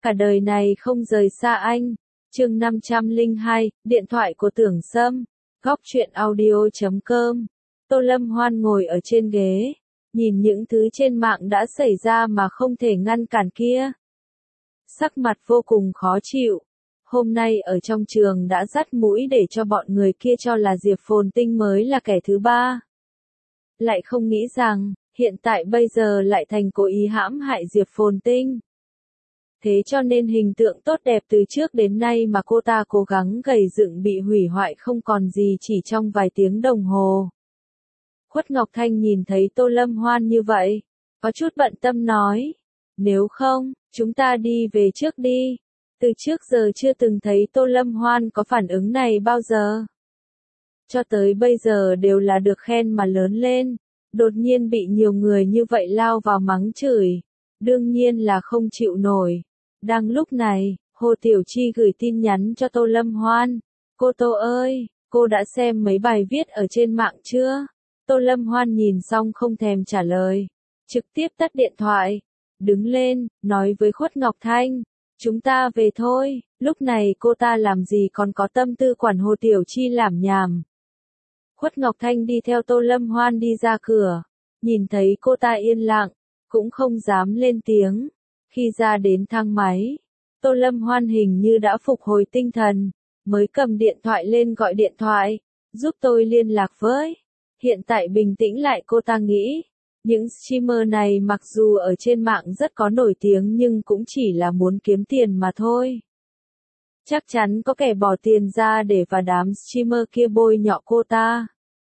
Cả đời này không rời xa anh. Chương 502, điện thoại của Tưởng Sâm. Góc truyện audio.com. Tô Lâm Hoan ngồi ở trên ghế, nhìn những thứ trên mạng đã xảy ra mà không thể ngăn cản kia. Sắc mặt vô cùng khó chịu. Hôm nay ở trong trường đã dắt mũi để cho bọn người kia cho là Diệp Phồn Tinh mới là kẻ thứ ba. Lại không nghĩ rằng, hiện tại bây giờ lại thành cố ý hãm hại Diệp Phồn Tinh. Thế cho nên hình tượng tốt đẹp từ trước đến nay mà cô ta cố gắng gầy dựng bị hủy hoại không còn gì chỉ trong vài tiếng đồng hồ. Khuất Ngọc Thanh nhìn thấy Tô Lâm Hoan như vậy, có chút bận tâm nói, nếu không, chúng ta đi về trước đi. Từ trước giờ chưa từng thấy Tô Lâm Hoan có phản ứng này bao giờ. Cho tới bây giờ đều là được khen mà lớn lên, đột nhiên bị nhiều người như vậy lao vào mắng chửi, đương nhiên là không chịu nổi. Đang lúc này, Hồ Tiểu Chi gửi tin nhắn cho Tô Lâm Hoan. Cô Tô ơi, cô đã xem mấy bài viết ở trên mạng chưa? Tô Lâm Hoan nhìn xong không thèm trả lời, trực tiếp tắt điện thoại, đứng lên, nói với Khuất Ngọc Thanh, chúng ta về thôi. Lúc này cô ta làm gì còn có tâm tư quản Hồ Tiểu Chi lảm nhảm. Khuất Ngọc Thanh đi theo Tô Lâm Hoan đi ra cửa, nhìn thấy cô ta yên lặng, cũng không dám lên tiếng. Khi ra đến thang máy, Tô Lâm Hoan hình như đã phục hồi tinh thần, mới cầm điện thoại lên gọi điện thoại, giúp tôi liên lạc với. Hiện tại bình tĩnh lại cô ta nghĩ, những streamer này mặc dù ở trên mạng rất có nổi tiếng nhưng cũng chỉ là muốn kiếm tiền mà thôi. Chắc chắn có kẻ bỏ tiền ra để và đám streamer kia bôi nhọ cô ta.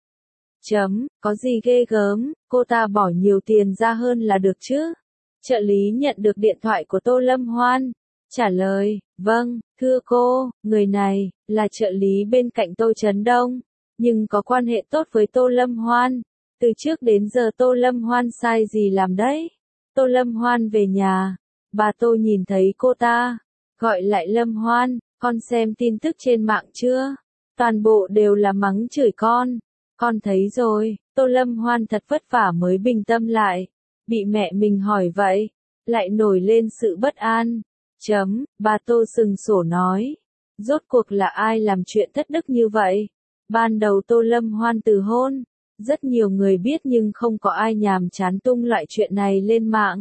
Có gì ghê gớm, cô ta bỏ nhiều tiền ra hơn là được chứ. Trợ lý nhận được điện thoại của Tô Lâm Hoan, trả lời, vâng, thưa cô, người này, là trợ lý bên cạnh Tô Chấn Đông, nhưng có quan hệ tốt với Tô Lâm Hoan. Từ trước đến giờ Tô Lâm Hoan sai gì làm đấy. Tô Lâm Hoan về nhà, bà Tô nhìn thấy cô ta, gọi lại Lâm Hoan, con xem tin tức trên mạng chưa? Toàn bộ đều là mắng chửi con thấy rồi. Tô Lâm Hoan thật vất vả mới bình tâm lại. Bị mẹ mình hỏi vậy, lại nổi lên sự bất an. Bà Tô sừng sổ nói, rốt cuộc là ai làm chuyện thất đức như vậy? Ban đầu Tô Lâm Hoan từ hôn, rất nhiều người biết nhưng không có ai nhàm chán tung loại chuyện này lên mạng.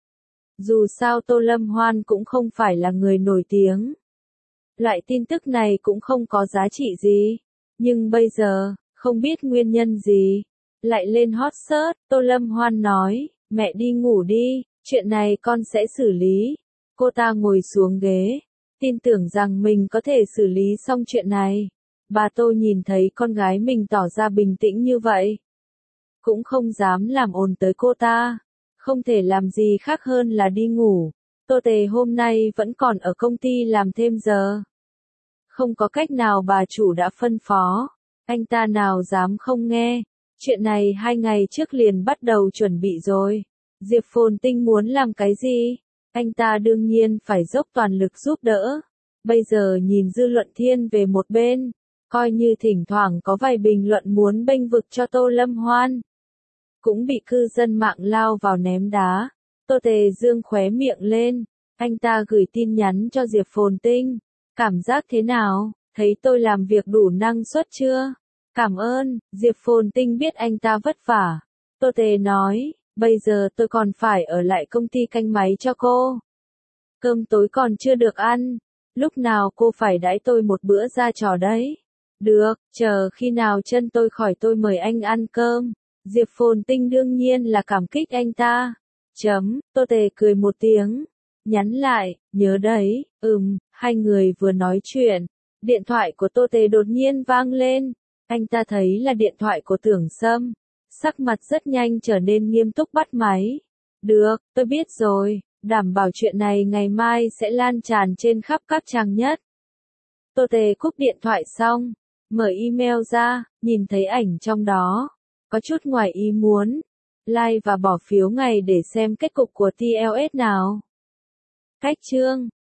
Dù sao Tô Lâm Hoan cũng không phải là người nổi tiếng. Loại tin tức này cũng không có giá trị gì. Nhưng bây giờ, không biết nguyên nhân gì, lại lên hot search. Tô Lâm Hoan nói, mẹ đi ngủ đi, chuyện này con sẽ xử lý. Cô ta ngồi xuống ghế, tin tưởng rằng mình có thể xử lý xong chuyện này. Bà Tô nhìn thấy con gái mình tỏ ra bình tĩnh như vậy, cũng không dám làm ồn tới cô ta. Không thể làm gì khác hơn là đi ngủ. Tô Tề hôm nay vẫn còn ở công ty làm thêm giờ. Không có cách nào bà chủ đã phân phó, anh ta nào dám không nghe. Chuyện này 2 ngày trước liền bắt đầu chuẩn bị rồi. Diệp Phồn Tinh muốn làm cái gì? Anh ta đương nhiên phải dốc toàn lực giúp đỡ. Bây giờ nhìn dư luận thiên về một bên, coi như thỉnh thoảng có vài bình luận muốn bênh vực cho Tô Lâm Hoan, cũng bị cư dân mạng lao vào ném đá. Tô Tề dương khóe miệng lên, anh ta gửi tin nhắn cho Diệp Phồn Tinh. Cảm giác thế nào? Thấy tôi làm việc đủ năng suất chưa? Cảm ơn. Diệp Phồn Tinh biết anh ta vất vả. Tô Tề nói, bây giờ tôi còn phải ở lại công ty canh máy cho cô. Cơm tối còn chưa được ăn. Lúc nào cô phải đãi tôi một bữa ra trò đấy? Được, chờ khi nào chân tôi khỏi tôi mời anh ăn cơm. Diệp Phồn Tinh đương nhiên là cảm kích anh ta. Tô Tề cười một tiếng, nhắn lại, nhớ đấy. Hai người vừa nói chuyện, điện thoại của Tô Tề đột nhiên vang lên. Anh ta thấy là điện thoại của Tưởng Sâm, sắc mặt rất nhanh trở nên nghiêm túc bắt máy. Được, tôi biết rồi, đảm bảo chuyện này ngày mai sẽ lan tràn trên khắp các trang nhất. Tô Tề cúp điện thoại xong, mở email ra, nhìn thấy ảnh trong đó, có chút ngoài ý muốn. Like và bỏ phiếu ngày để xem kết cục của TLS nào. Cách chương